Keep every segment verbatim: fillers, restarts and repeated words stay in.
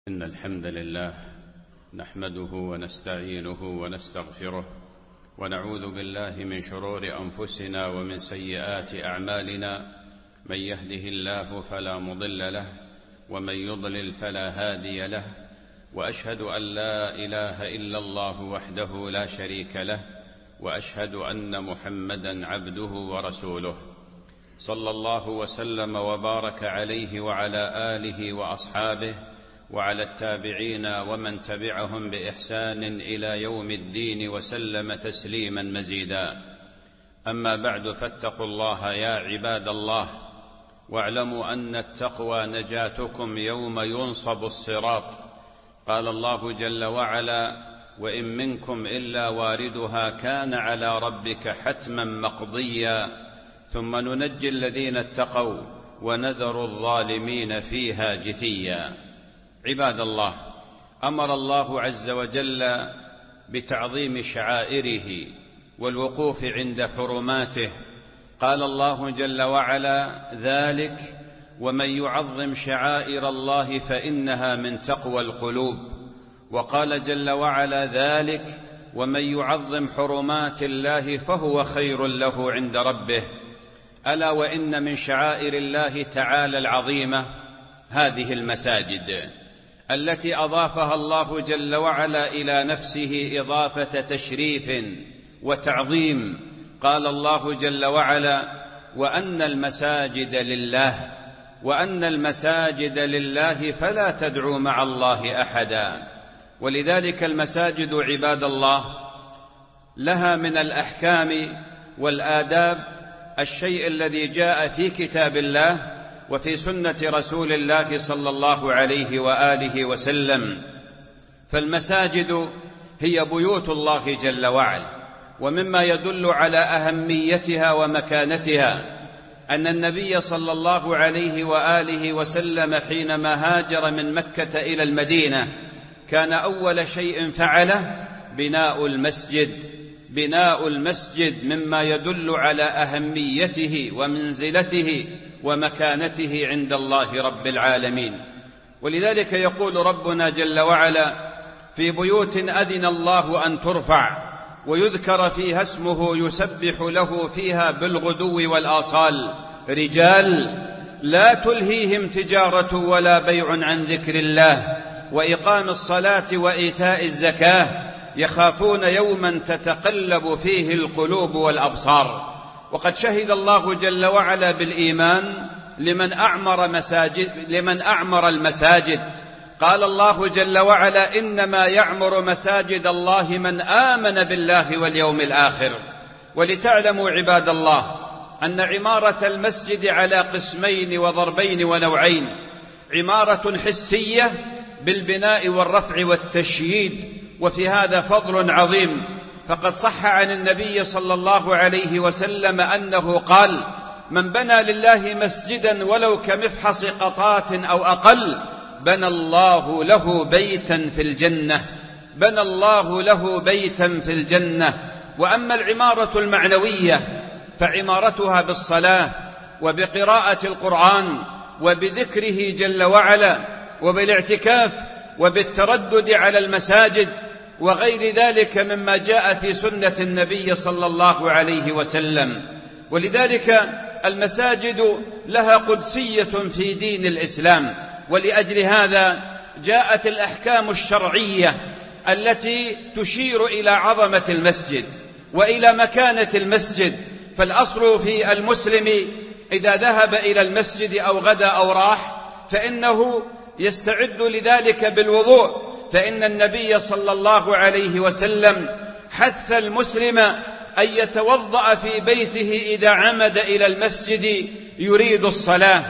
إن الحمد لله نحمده ونستعينه ونستغفره ونعوذ بالله من شرور أنفسنا ومن سيئات أعمالنا. من يهده الله فلا مضل له ومن يضلل فلا هادي له، وأشهد أن لا إله إلا الله وحده لا شريك له، وأشهد أن محمدا عبده ورسوله، صلى الله وسلم وبارك عليه وعلى آله وأصحابه وعلى التابعين ومن تبعهم بإحسان إلى يوم الدين وسلم تسليما مزيدا. أما بعد، فاتقوا الله يا عباد الله، واعلموا أن التقوى نجاتكم يوم ينصب الصراط. قال الله جل وعلا: وإن منكم إلا واردها كان على ربك حتما مقضيا ثم ننجي الذين اتقوا ونذر الظالمين فيها جثيا. عباد الله، أمر الله عز وجل بتعظيم شعائره والوقوف عند حرماته. قال الله جل وعلا: ذلك ومن يعظم شعائر الله فإنها من تقوى القلوب. وقال جل وعلا: ذلك ومن يعظم حرمات الله فهو خير له عند ربه. ألا وإن من شعائر الله تعالى العظيمة هذه المساجد التي أضافها الله جل وعلا إلى نفسه إضافة تشريف وتعظيم. قال الله جل وعلا: وأن المساجد لله وأن المساجد لله فلا تدعوا مع الله أحدا. ولذلك المساجد عباد الله لها من الأحكام والآداب الشيء الذي جاء في كتاب الله وفي سنة رسول الله صلى الله عليه وآله وسلم. فالمساجد هي بيوت الله جل وعلا، ومما يدل على أهميتها ومكانتها أن النبي صلى الله عليه وآله وسلم حينما هاجر من مكة إلى المدينة كان أول شيء فعله بناء المسجد. بناء المسجد مما يدل على أهميته ومنزلته ومكانته عند الله رب العالمين. ولذلك يقول ربنا جل وعلا: في بيوت أذن الله أن ترفع ويذكر فيها اسمه يسبح له فيها بالغدو والآصال رجال لا تلهيهم تجارة ولا بيع عن ذكر الله وإقام الصلاة وإيتاء الزكاة يخافون يوما تتقلب فيه القلوب والأبصار. وقد شهد الله جل وعلا بالإيمان لمن أعمر مساجد لمن أعمر المساجد. قال الله جل وعلا: إنما يعمر مساجد الله من آمن بالله واليوم الآخر. ولتعلموا عباد الله أن عمارة المسجد على قسمين وضربين ونوعين: عمارة حسية بالبناء والرفع والتشييد، وفي هذا فضل عظيم. فقد صح عن النبي صلى الله عليه وسلم أنه قال: من بنى لله مسجدا ولو كمفحص قطات أو أقل بنى الله له بيتا في الجنة بنى الله له بيتا في الجنة. وأما العمارة المعنوية فعمارتها بالصلاة وبقراءة القرآن وبذكره جل وعلا وبالاعتكاف وبالتردد على المساجد وغير ذلك مما جاء في سنة النبي صلى الله عليه وسلم. ولذلك المساجد لها قدسية في دين الإسلام، ولأجل هذا جاءت الأحكام الشرعية التي تشير إلى عظمة المسجد وإلى مكانة المسجد. فالأصل في المسلم إذا ذهب إلى المسجد أو غدا أو راح فإنه يستعد لذلك بالوضوء، فإن النبي صلى الله عليه وسلم حث المسلم أن يتوضأ في بيته إذا عمد إلى المسجد يريد الصلاة،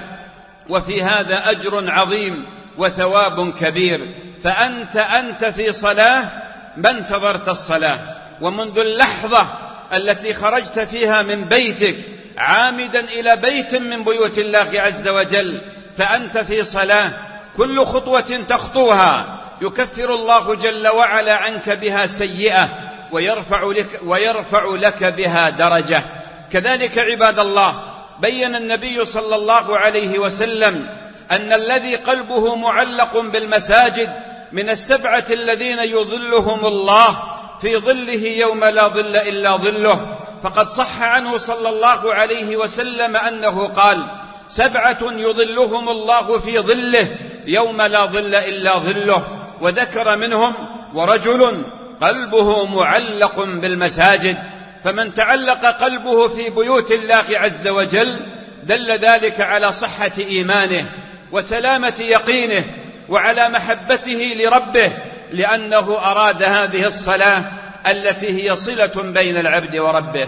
وفي هذا أجر عظيم وثواب كبير. فأنت أنت في صلاة ما انتظرت الصلاة، ومنذ اللحظة التي خرجت فيها من بيتك عامدا إلى بيت من بيوت الله عز وجل فأنت في صلاة. كل خطوة تخطوها يكفر الله جل وعلا عنك بها سيئة ويرفع لك, ويرفع لك بها درجة. كذلك عباد الله بين النبي صلى الله عليه وسلم أن الذي قلبه معلق بالمساجد من السبعة الذين يظلهم الله في ظله يوم لا ظل إلا ظله، فقد صح عنه صلى الله عليه وسلم أنه قال: سبعة يظلهم الله في ظله يوم لا ظل إلا ظله، وذكر منهم: ورجل قلبه معلق بالمساجد. فمن تعلق قلبه في بيوت الله عز وجل دل ذلك على صحة إيمانه وسلامة يقينه وعلى محبته لربه، لأنه أراد هذه الصلاة التي هي صلة بين العبد وربه.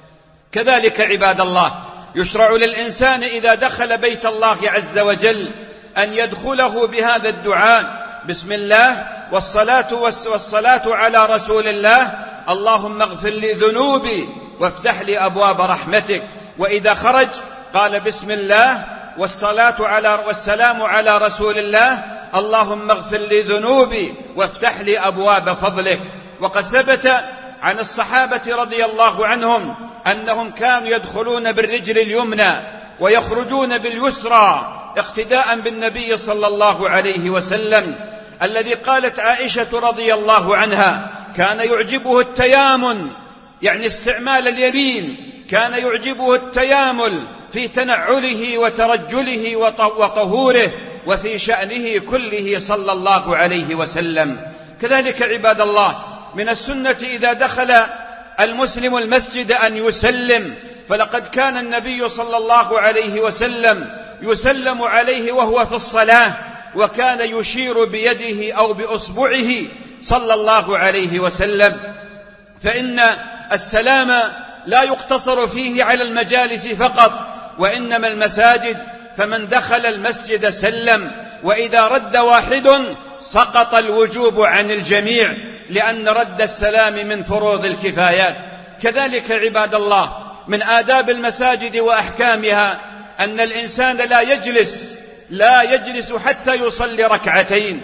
كذلك عباد الله، يشرع للإنسان إذا دخل بيت الله عز وجل أن يدخله بهذا الدعاء: بسم الله والصلاة والصلاة على رسول الله، اللهم اغفر لي ذنوبي وافتح لي أبواب رحمتك. وإذا خرج قال: بسم الله والصلاة على والسلام على رسول الله، اللهم اغفر لي ذنوبي وافتح لي أبواب فضلك. وقد ثبت عن الصحابة رضي الله عنهم أنهم كانوا يدخلون بالرجل اليمنى ويخرجون باليسرى اقتداء بالنبي صلى الله عليه وسلم، الذي قالت عائشة رضي الله عنها: كان يعجبه التيامن، يعني استعمال اليمين، كان يعجبه التيامل في تنعله وترجله وطهوره وفي شأنه كله صلى الله عليه وسلم. كذلك عباد الله، من السنة إذا دخل المسلم المسجد أن يسلم، فلقد كان النبي صلى الله عليه وسلم يسلم عليه وهو في الصلاة، وكان يشير بيده أو بأصبعه صلى الله عليه وسلم. فإن السلام لا يقتصر فيه على المجالس فقط، وإنما المساجد فمن دخل المسجد سلم، وإذا رد واحد سقط الوجوب عن الجميع، لأن رد السلام من فروض الكفايات. كذلك عباد الله، من آداب المساجد وأحكامها أن الإنسان لا يجلس لا يجلس حتى يصلي ركعتين،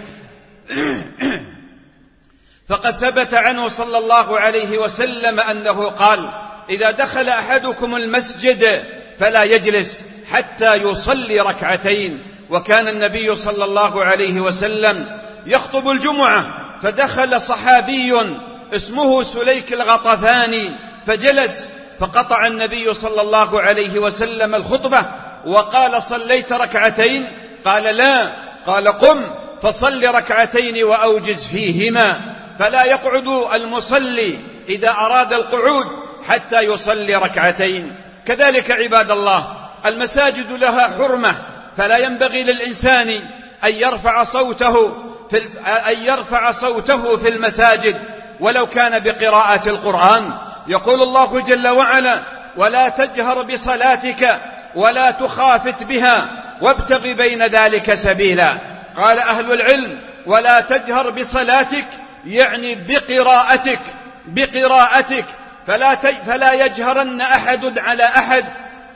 فقد ثبت عنه صلى الله عليه وسلم أنه قال: إذا دخل أحدكم المسجد فلا يجلس حتى يصلي ركعتين. وكان النبي صلى الله عليه وسلم يخطب الجمعة، فدخل صحابي اسمه سليك الغطفاني فجلس، فقطع النبي صلى الله عليه وسلم الخطبة وقال: صليت ركعتين؟ قال: لا. قال: قم فصل ركعتين وأوجز فيهما. فلا يقعد المصلي إذا أراد القعود حتى يصلي ركعتين. كذلك عباد الله، المساجد لها حرمة، فلا ينبغي للإنسان أن يرفع صوته في أن يرفع صوته في المساجد ولو كان بقراءة القرآن. يقول الله جل وعلا: ولا تجهر بصلاتك ولا تخافت بها وابتغ بين ذلك سبيلا. قال أهل العلم: ولا تجهر بصلاتك يعني بقراءتك بقراءتك فلا فلا يجهرن أحد على أحد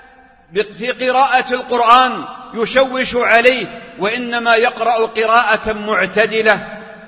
في قراءة القرآن يشوش عليه، وإنما يقرأ قراءة معتدلة.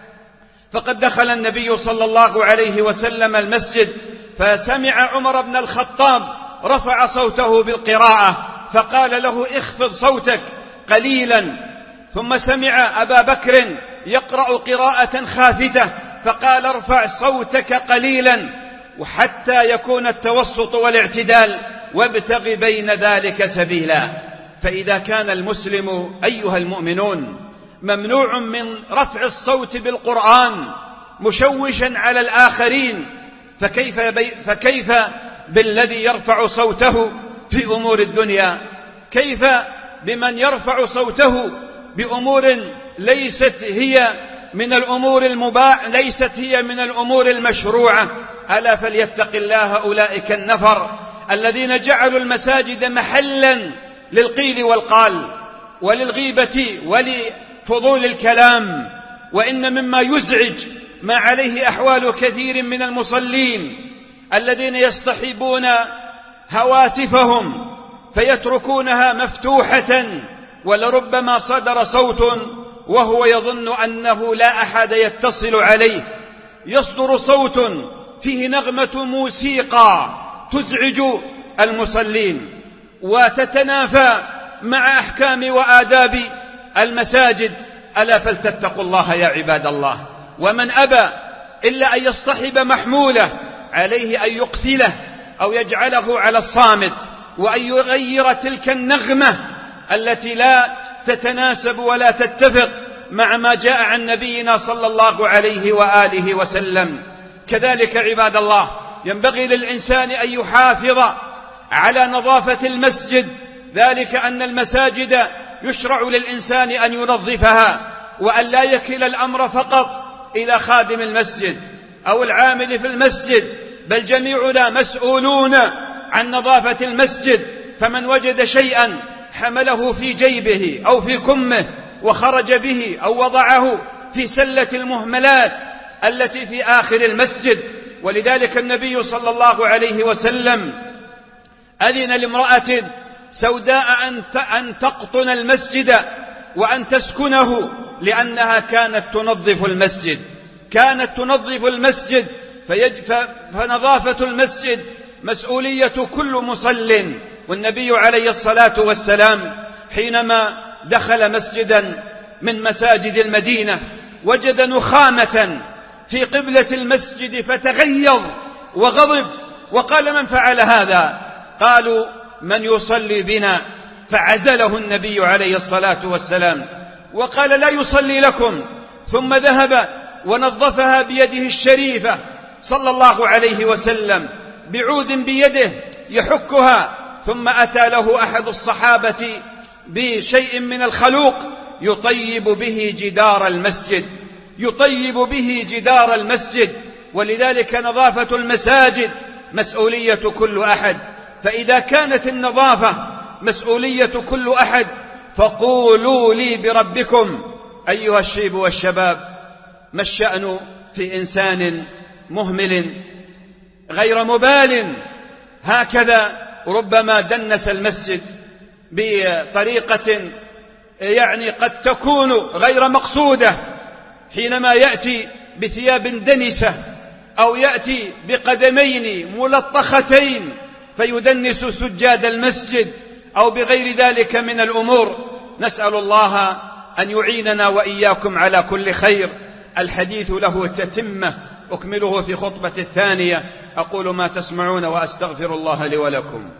فقد دخل النبي صلى الله عليه وسلم المسجد فسمع عمر بن الخطاب رفع صوته بالقراءة، فقال له: اخفض صوتك قليلا. ثم سمع أبا بكر يقرأ قراءة خافتة، فقال: ارفع صوتك قليلا، وحتى يكون التوسط والاعتدال، وابتغ بين ذلك سبيلا. فإذا كان المسلم أيها المؤمنون ممنوع من رفع الصوت بالقرآن مشوشا على الآخرين، فكيف, فكيف بالذي يرفع صوته في أمور الدنيا؟ كيف بمن يرفع صوته بأمور ليست هي من الأمور المباح ليست هي من الأمور المشروعة؟ ألا فليتق الله أولئك النفر الذين جعلوا المساجد محلا للقيل والقال وللغيبة ولفضول الكلام. وإن مما يزعج ما عليه أحوال كثير من المصلين الذين يصطحبون هواتفهم فيتركونها مفتوحة، ولربما صدر صوت وهو يظن أنه لا أحد يتصل عليه، يصدر صوت فيه نغمة موسيقى تزعج المصلين وتتنافى مع أحكام وآداب المساجد، ألا فلتتقوا الله يا عباد الله. ومن أبى إلا أن يصطحب محموله عليه أن يقفله أو يجعله على الصامت، وأن يغير تلك النغمة التي لا تتناسب ولا تتفق مع ما جاء عن نبينا صلى الله عليه وآله وسلم. كذلك عباد الله ينبغي للإنسان أن يحافظ على نظافة المسجد، ذلك أن المساجد يشرع للإنسان أن ينظفها، وأن لا يكل الأمر فقط إلى خادم المسجد أو العامل في المسجد، بل جميعنا مسؤولون عن نظافة المسجد. فمن وجد شيئا حمله في جيبه أو في كمه وخرج به أو وضعه في سلة المهملات التي في آخر المسجد. ولذلك النبي صلى الله عليه وسلم أذن لامرأة سوداء أن تقطن المسجد وأن تسكنه، لأنها كانت تنظف المسجد كانت تنظف المسجد فنظافة المسجد مسؤولية كل مصل. والنبي عليه الصلاة والسلام حينما دخل مسجدا من مساجد المدينة وجد نخامة في قبلة المسجد فتغيظ وغضب وقال: من فعل هذا؟ قالوا: من يصلي بنا. فعزله النبي عليه الصلاة والسلام وقال: لا يصلي لكم. ثم ذهب ونظفها بيده الشريفة صلى الله عليه وسلم بعود بيده يحكها. ثم أتى له أحد الصحابة بشيء من الخلوق يطيب به جدار المسجد يطيب به جدار المسجد. ولذلك نظافة المساجد مسؤولية كل أحد. فإذا كانت النظافة مسؤولية كل أحد، فقولوا لي بربكم أيها الشيب والشباب، ما الشأن في إنسان مهمل غير مبال هكذا ربما دنس المسجد بطريقة يعني قد تكون غير مقصودة، حينما يأتي بثياب دنسة أو يأتي بقدمين ملطختين فيدنس سجاد المسجد أو بغير ذلك من الأمور. نسأل الله أن يعيننا وإياكم على كل خير. الحديث له تتمة أكمله في خطبة الثانية. أقول ما تسمعون وأستغفر الله لي ولكم.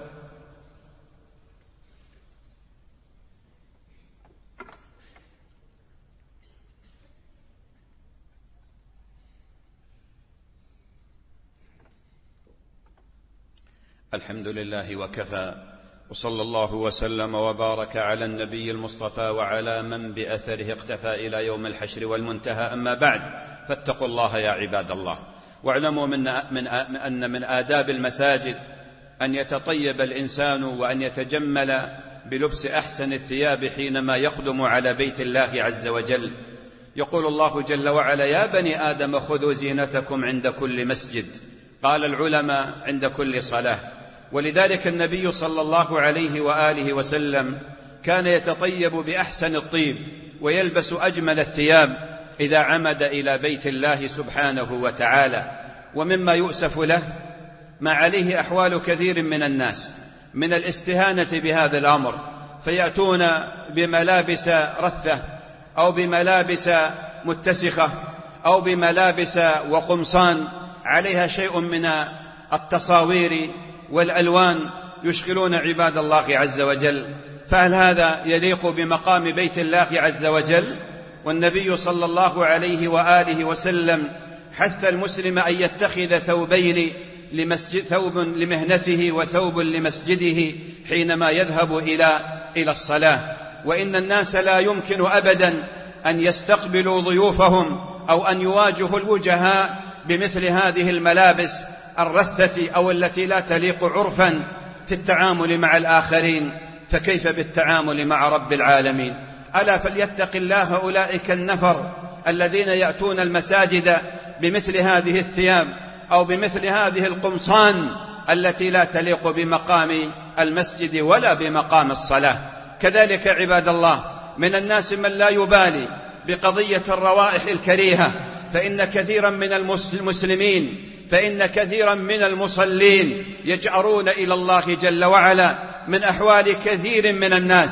الحمد لله وكفى، وصلى الله وسلم وبارك على النبي المصطفى وعلى من بأثره اقتفى إلى يوم الحشر والمنتهى. أما بعد، فاتقوا الله يا عباد الله، واعلموا من من أن من آداب المساجد أن يتطيب الإنسان وأن يتجمل بلبس أحسن الثياب حينما يقدم على بيت الله عز وجل. يقول الله جل وعلا: يا بني آدم خذوا زينتكم عند كل مسجد. قال العلماء: عند كل صلاة. ولذلك النبي صلى الله عليه وآله وسلم كان يتطيب بأحسن الطيب ويلبس أجمل الثياب إذا عمد إلى بيت الله سبحانه وتعالى. ومما يؤسف له ما عليه أحوال كثير من الناس من الاستهانة بهذا الأمر، فيأتون بملابس رثة أو بملابس متسخة أو بملابس وقمصان عليها شيء من التصاوير والألوان يشغلون عباد الله عز وجل. فهل هذا يليق بمقام بيت الله عز وجل؟ والنبي صلى الله عليه وآله وسلم حث المسلم أن يتخذ ثوبين لمسجد، ثوب لمهنته وثوب لمسجده حينما يذهب إلى إلى الصلاة. وإن الناس لا يمكن أبدا أن يستقبلوا ضيوفهم أو أن يواجهوا الوجهاء بمثل هذه الملابس الرثة أو التي لا تليق عرفا في التعامل مع الآخرين، فكيف بالتعامل مع رب العالمين؟ ألا فليتق الله أولئك النفر الذين يأتون المساجد بمثل هذه الثياب أو بمثل هذه القمصان التي لا تليق بمقام المسجد ولا بمقام الصلاة. كذلك عباد الله من الناس من لا يبالي بقضية الروائح الكريهة، فإن كثيرا من المسلمين فإن كثيرا من المصلين يجأرون إلى الله جل وعلا من أحوال كثير من الناس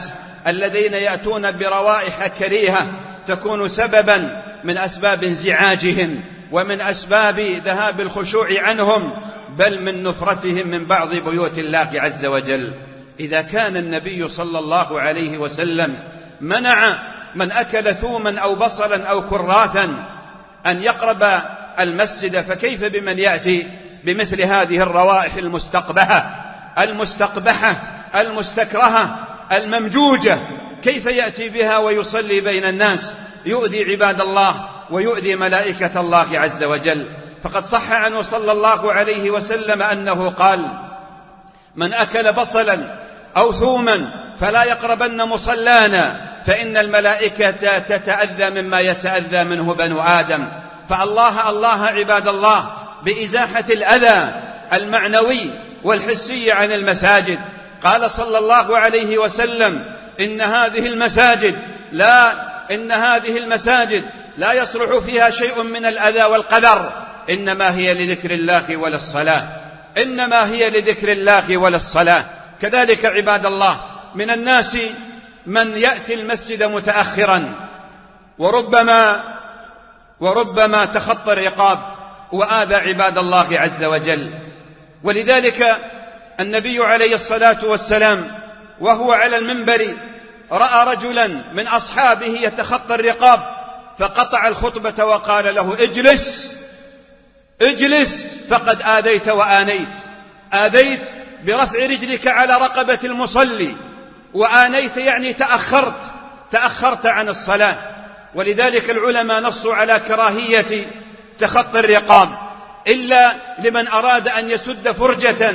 الذين يأتون بروائح كريهة تكون سببا من أسباب انزعاجهم ومن أسباب ذهاب الخشوع عنهم، بل من نفرتهم من بعض بيوت الله عز وجل. إذا كان النبي صلى الله عليه وسلم منع من أكل ثوما أو بصلا أو كراثا أن يقرب المسجد، فكيف بمن يأتي بمثل هذه الروائح المستقبحة المستقبحة المستكرهة الممجوجة؟ كيف يأتي بها ويصلي بين الناس، يؤذي عباد الله ويؤذي ملائكة الله عز وجل؟ فقد صح عنه صلى الله عليه وسلم أنه قال: من أكل بصلا أو ثوما فلا يقربن مصلانا، فإن الملائكة تتأذى مما يتأذى منه بنو آدم. فالله الله عباد الله بإزاحة الأذى المعنوي والحسي عن المساجد. قال صلى الله عليه وسلم: إن هذه المساجد لا إن هذه المساجد لا يصلح فيها شيء من الأذى والقدر، إنما هي لذكر الله وللصلاة إنما هي لذكر الله وللصلاة. كذلك عباد الله من الناس من يأتي المسجد متأخرا وربما وربما تخطى الرقاب وآذى عباد الله عز وجل. ولذلك النبي عليه الصلاة والسلام وهو على المنبر رأى رجلا من أصحابه يتخطى الرقاب، فقطع الخطبة وقال له: اجلس اجلس فقد آذيت وآنيت. آذيت برفع رجلك على رقبة المصلي، وآنيت يعني تأخرت تأخرت عن الصلاة. ولذلك العلماء نصوا على كراهية تخطي الرقاب إلا لمن أراد أن يسد فرجة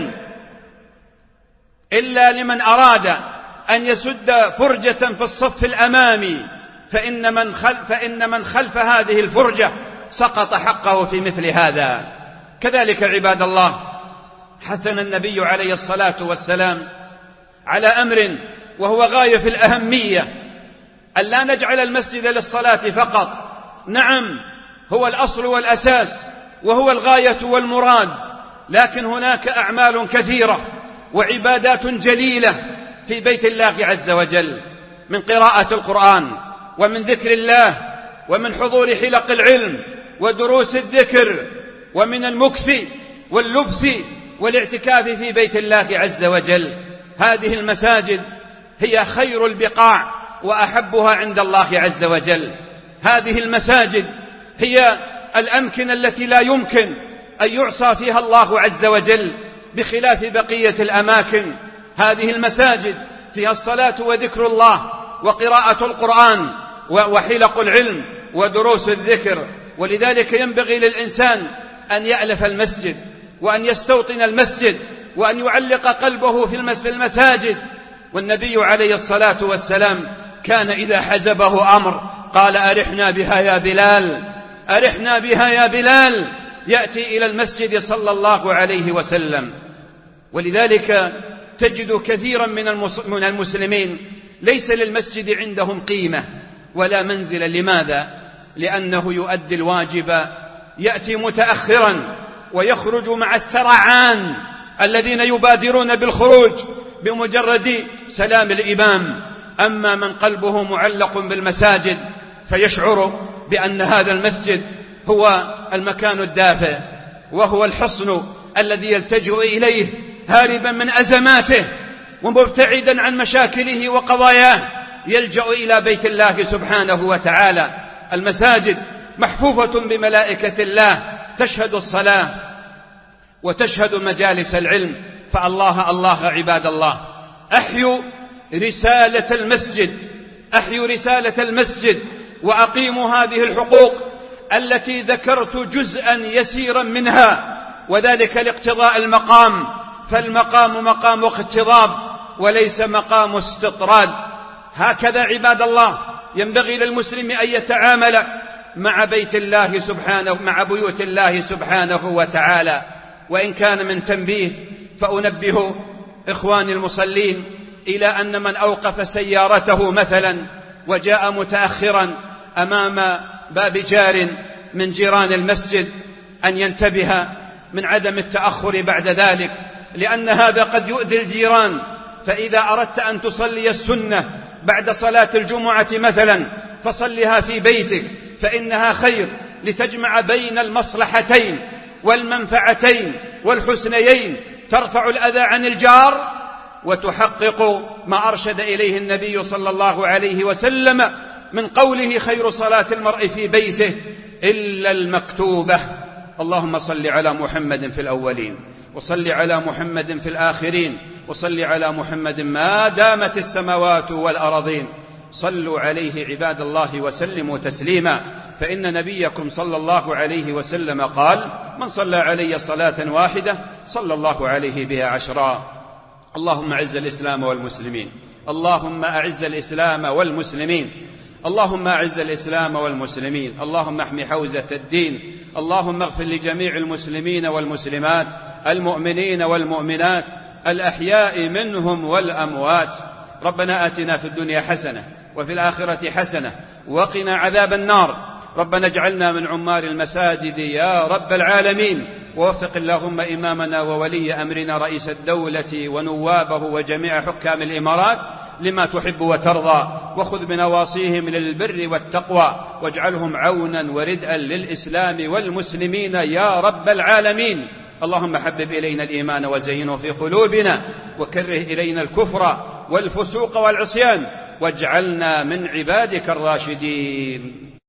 إلا لمن أراد أن يسد فرجة في الصف الأمامي، فإن من خلف, فإن من خلف هذه الفرجة سقط حقه في مثل هذا. كذلك عباد الله حثنا النبي عليه الصلاة والسلام على أمر وهو غاية في الأهمية: أن لا نجعل المسجد للصلاة فقط. نعم هو الأصل والأساس وهو الغاية والمراد، لكن هناك أعمال كثيرة وعبادات جليلة في بيت الله عز وجل، من قراءة القرآن ومن ذكر الله ومن حضور حلق العلم ودروس الذكر ومن المكث واللبث والاعتكاف في بيت الله عز وجل. هذه المساجد هي خير البقاع وأحبها عند الله عز وجل. هذه المساجد هي الأمكنة التي لا يمكن أن يعصى فيها الله عز وجل بخلاف بقية الأماكن. هذه المساجد فيها الصلاة وذكر الله وقراءة القرآن وحلق العلم ودروس الذكر. ولذلك ينبغي للإنسان أن يألف المسجد وأن يستوطن المسجد وأن يعلق قلبه في المساجد. والنبي عليه الصلاة والسلام كان إذا حزبه أمر قال: أرحنا بها يا بلال أرحنا بها يا بلال يأتي إلى المسجد صلى الله عليه وسلم. ولذلك تجد كثيرا من المسلمين ليس للمسجد عندهم قيمة ولا منزلة. لماذا؟ لأنه يؤدي الواجب، يأتي متأخرا ويخرج مع السرعان الذين يبادرون بالخروج بمجرد سلام الإمام. أما من قلبه معلق بالمساجد فيشعر بأن هذا المسجد هو المكان الدافئ وهو الحصن الذي يلتجئ إليه هاربا من أزماته ومبتعدا عن مشاكله وقضاياه، يلجأ إلى بيت الله سبحانه وتعالى. المساجد محفوفة بملائكة الله تشهد الصلاة وتشهد مجالس العلم. فالله الله عباد الله، أحيوا رسالة المسجد أحيوا رسالة المسجد وأقيموا هذه الحقوق التي ذكرت جزءا يسيرا منها، وذلك لاقتضاء المقام، فالمقام مقام اقتضاب وليس مقام استطراد. هكذا عباد الله ينبغي للمسلم أن يتعامل مع بيت الله سبحانه مع بيوت الله سبحانه وتعالى. وإن كان من تنبيه فأنبه إخواني المصلين إلى أن من أوقف سيارته مثلا وجاء متأخرا أمام باب جار من جيران المسجد أن ينتبه من عدم التأخر بعد ذلك، لأن هذا قد يؤذي الجيران. فإذا أردت أن تصلي السنة بعد صلاة الجمعة مثلا فصلها في بيتك، فإنها خير لتجمع بين المصلحتين والمنفعتين والحسنيين، ترفع الأذى عن الجار وتحقق ما أرشد إليه النبي صلى الله عليه وسلم من قوله: خير صلاة المرء في بيته إلا المكتوبة. اللهم صل على محمد في الأولين، وصل على محمد في الآخرين، وصل على محمد ما دامت السماوات والأرضين. صلوا عليه عباد الله وسلموا تسليما، فإن نبيكم صلى الله عليه وسلم قال: من صلى علي صلاة واحدة صلى الله عليه بها عشرا. اللهم أعز الإسلام والمسلمين، اللهم أعز الإسلام والمسلمين، اللهم أعز الإسلام والمسلمين، اللهم احمِ حوزة الدين، اللهم اغفر لجميع المسلمين والمسلمات، المؤمنين والمؤمنات، الأحياء منهم والأموات. ربنا آتنا في الدنيا حسنة وفي الآخرة حسنة وقنا عذاب النار. ربنا اجعلنا من عمار المساجد يا رب العالمين. ووفق اللهم إمامنا وولي أمرنا رئيس الدولة ونوابه وجميع حكام الإمارات لما تحب وترضى، وخذ بنواصيهم للبر والتقوى، واجعلهم عونا وردءا للإسلام والمسلمين يا رب العالمين. اللهم حبب إلينا الإيمان وزينه في قلوبنا، وكره إلينا الكفر والفسوق والعصيان، واجعلنا من عبادك الراشدين.